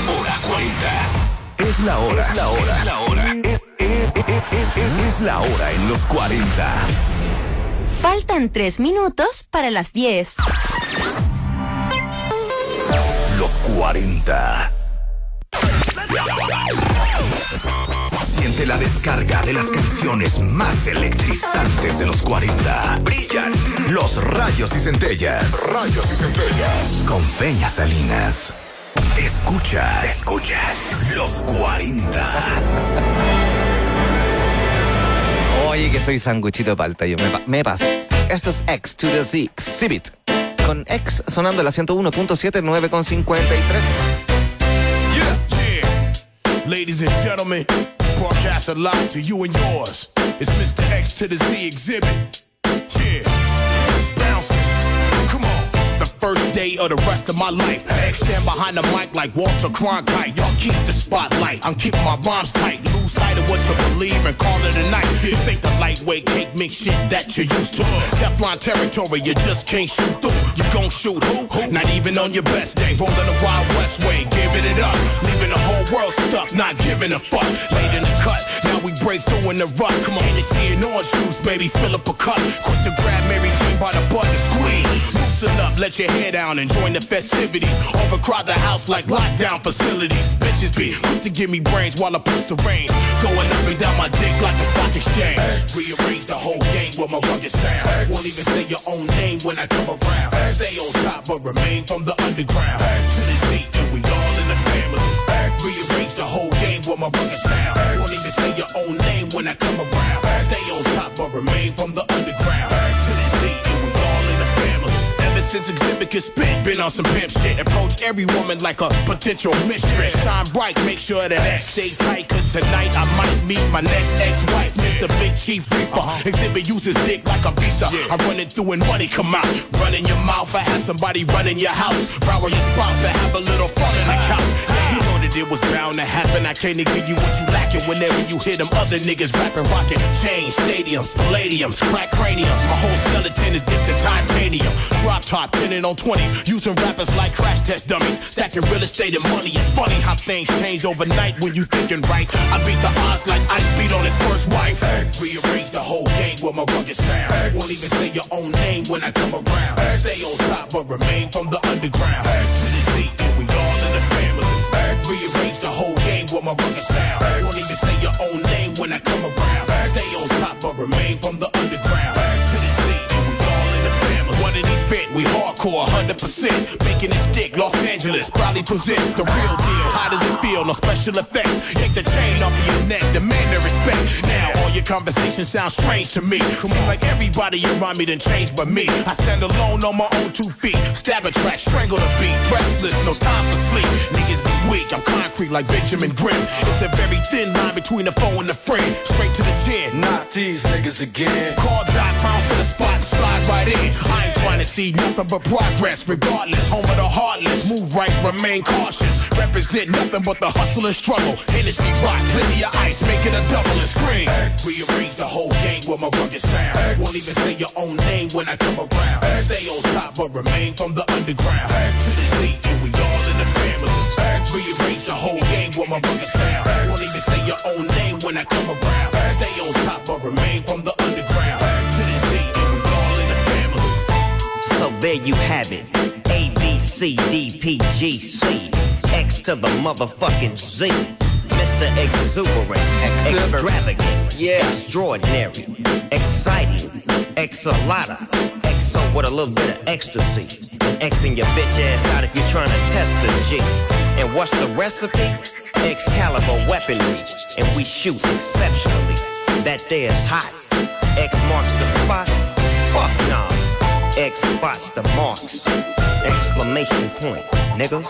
Hora 40. Es la hora. Es la hora. Es la hora. Es la hora en los 40. Faltan 3 minutos para las 10. Los 40. Siente la descarga de las canciones más electrizantes de los 40. Brillan los rayos y centellas. Rayos y centellas. Con Peña Salinas. Escuchas los 40. Oye, que soy sanguchito palta, yo me paso. Esto es X to the Z Exhibit. Con X sonando la 101.7, 9.53. Yeah. Ladies and gentlemen, broadcast live to you and yours. It's Mr. X to the Z Exhibit. Yeah. Bouncing. Come on. The first day of the rest of my life. X stand behind the mic like Walter Cronkite. Y'all keep the spotlight. I'm keeping my rhymes tight. Lose sight of what to believe and call it a night. This ain't the lightweight cake mix shit that you're used to. Teflon territory, you just can't shoot through. You gon' shoot who? Not even on your best day. Rolling the Wild West way, giving it up. Leaving the whole world stuck, not giving a fuck. Late in the cut, now we break through in the rut. Come on, Hennessy and orange juice, baby, fill up a cup. Quick to grab Mary Jane by the butt and squeeze. Loosen up, let your hair down and join the festivities. Overcrowd the house like lockdown facilities. Bitches be quick to give me brains while I push the rain. Going up and down my dick like the stock exchange. Rearrange the whole game with my rugged sound. Won't even say your own name when I come around. Stay on top but remain from the underground. To the seat and we all in the family. Rearrange the whole game with my rugged sound. Won't even say your own name when I come around. Stay on top but remain from the underground. To the seat and we all in the family. Ever since Exhibit could spit, been on some pimp shit. Approach every woman like a potential mistress. Shine bright, make sure that X stay tight. Cause tonight I might meet my next ex-wife, Mr. Big Chief Reaper. Exhibit uses dick like a visa. I run it through and money come out. Run in your mouth, I have somebody running your house. Rower your spouse, I have a little fun in the couch. You know that it was bound to happen. I can't give you what you lacking. Whenever you hear them other niggas rapping, rocking. Change stadiums, palladiums, crack craniums. My whole skeleton is dipped in titanium. Drop top, 10 on 20s. Using rappers like crash test dummies. Stacking real estate and money. It's funny how things change overnight when you thinking right. I beat the odds like Ike beat on his first wife. Rearrange the whole game with my rugged sound. Won't even say your own name when I come around. Stay on top but remain from the underground. To the seat and we all in the family. Rearrange the whole game with my rugged sound. Won't even say your own name when I come around. Stay on top but remain from the underground. To the seat and we all in the family. What an event, we hardcore 100%. Making it stick, Los Angeles probably presents the real deal. How does it feel? No special effects. Yank the chain off of your neck, demand the respect. Now all your conversations sound strange to me. Seems like everybody around me done changed but me. I stand alone on my own 2 feet. Stab a track, strangle the beat. Restless, no time for sleep. Niggas be weak, I'm concrete like Benjamin Grimm. It's a very thin line between the foe and the friend. Straight to the chin. Not these niggas again. Call dot, bounce to the spot and slide right in. I ain't trying to see nothing but progress. Regardless, home of the heartless. Move right, remain cautious. Represent nothing but the hustle and struggle. Hennessy rock, plenty of ice, make it a double and scream. Rearrange the whole game with my rugged sound. Won't even say your own name when I come around. Stay on top but remain from the underground. To the seat and we all in the family. Rearrange the whole game with my rugged sound. Won't even say your own name when I come around. Stay on top but remain from the underground. To the seat and we all in the family. So there you have it. A, B, C, D, P, G, C. X to the motherfucking Z. Mr. Exuberant, extravagant, extraordinary, exciting, X-a-lotta, XO with a little bit of ecstasy. Xing your bitch ass out if you're trying to test the G. And what's the recipe? Excalibur weaponry, and we shoot exceptionally. That there's hot. X marks the spot. Fuck nah. X spots the marks. Exclamation point, niggas.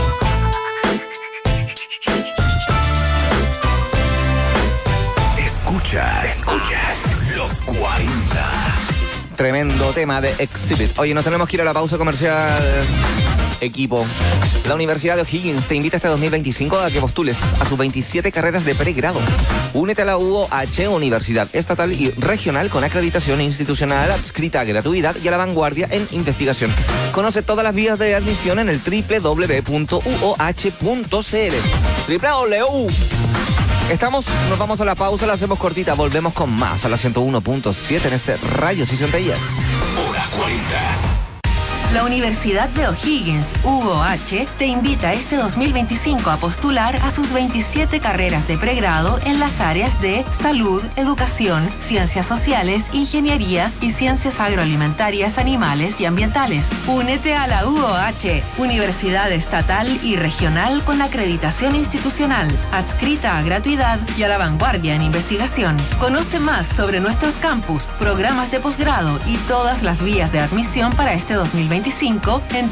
Escuchas los 40. Tremendo tema de Exhibit. Oye, nos tenemos que ir a la pausa comercial. equipo. La Universidad de O'Higgins te invita este 2025 a que postules a sus 27 carreras de pregrado. Únete a la UOH, Universidad Estatal y Regional con acreditación institucional adscrita a gratuidad y a la vanguardia en investigación. Conoce todas las vías de admisión en el www.uoh.cl. Nos vamos a la pausa, la hacemos cortita, volvemos con más a la 101.7 en este Rayos y Centellas. Hora 40. La Universidad de O'Higgins, UOH, te invita este 2025 a postular a sus 27 carreras de pregrado en las áreas de salud, educación, ciencias sociales, ingeniería y ciencias agroalimentarias, animales y ambientales. Únete a la UOH, Universidad Estatal y Regional con acreditación institucional, adscrita a gratuidad y a la vanguardia en investigación. Conoce más sobre nuestros campus, programas de posgrado y todas las vías de admisión para este 2025 en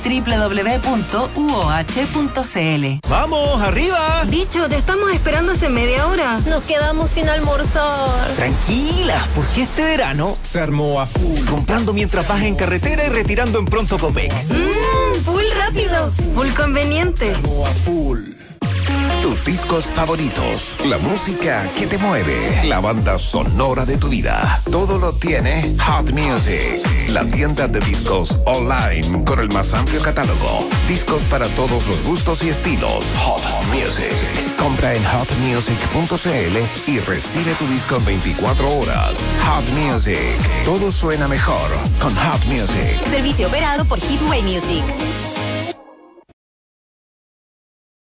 www.uoh.cl. ¡Vamos, arriba! Dicho, te estamos esperando hace media hora. Nos quedamos sin almorzar. Tranquilas, porque este verano Se armó a full. comprando mientras vas en carretera y retirando en Pronto Copec. Full rápido, full conveniente. Se armó a full. Tus discos favoritos, la música que te mueve, la banda sonora de tu vida. Todo lo tiene Hot Music, la tienda de discos online con el más amplio catálogo. Discos para todos los gustos y estilos. Hot Music. Compra en hotmusic.cl y recibe tu disco en 24 horas. Hot Music. Todo suena mejor con Hot Music. Servicio operado por Hitway Music.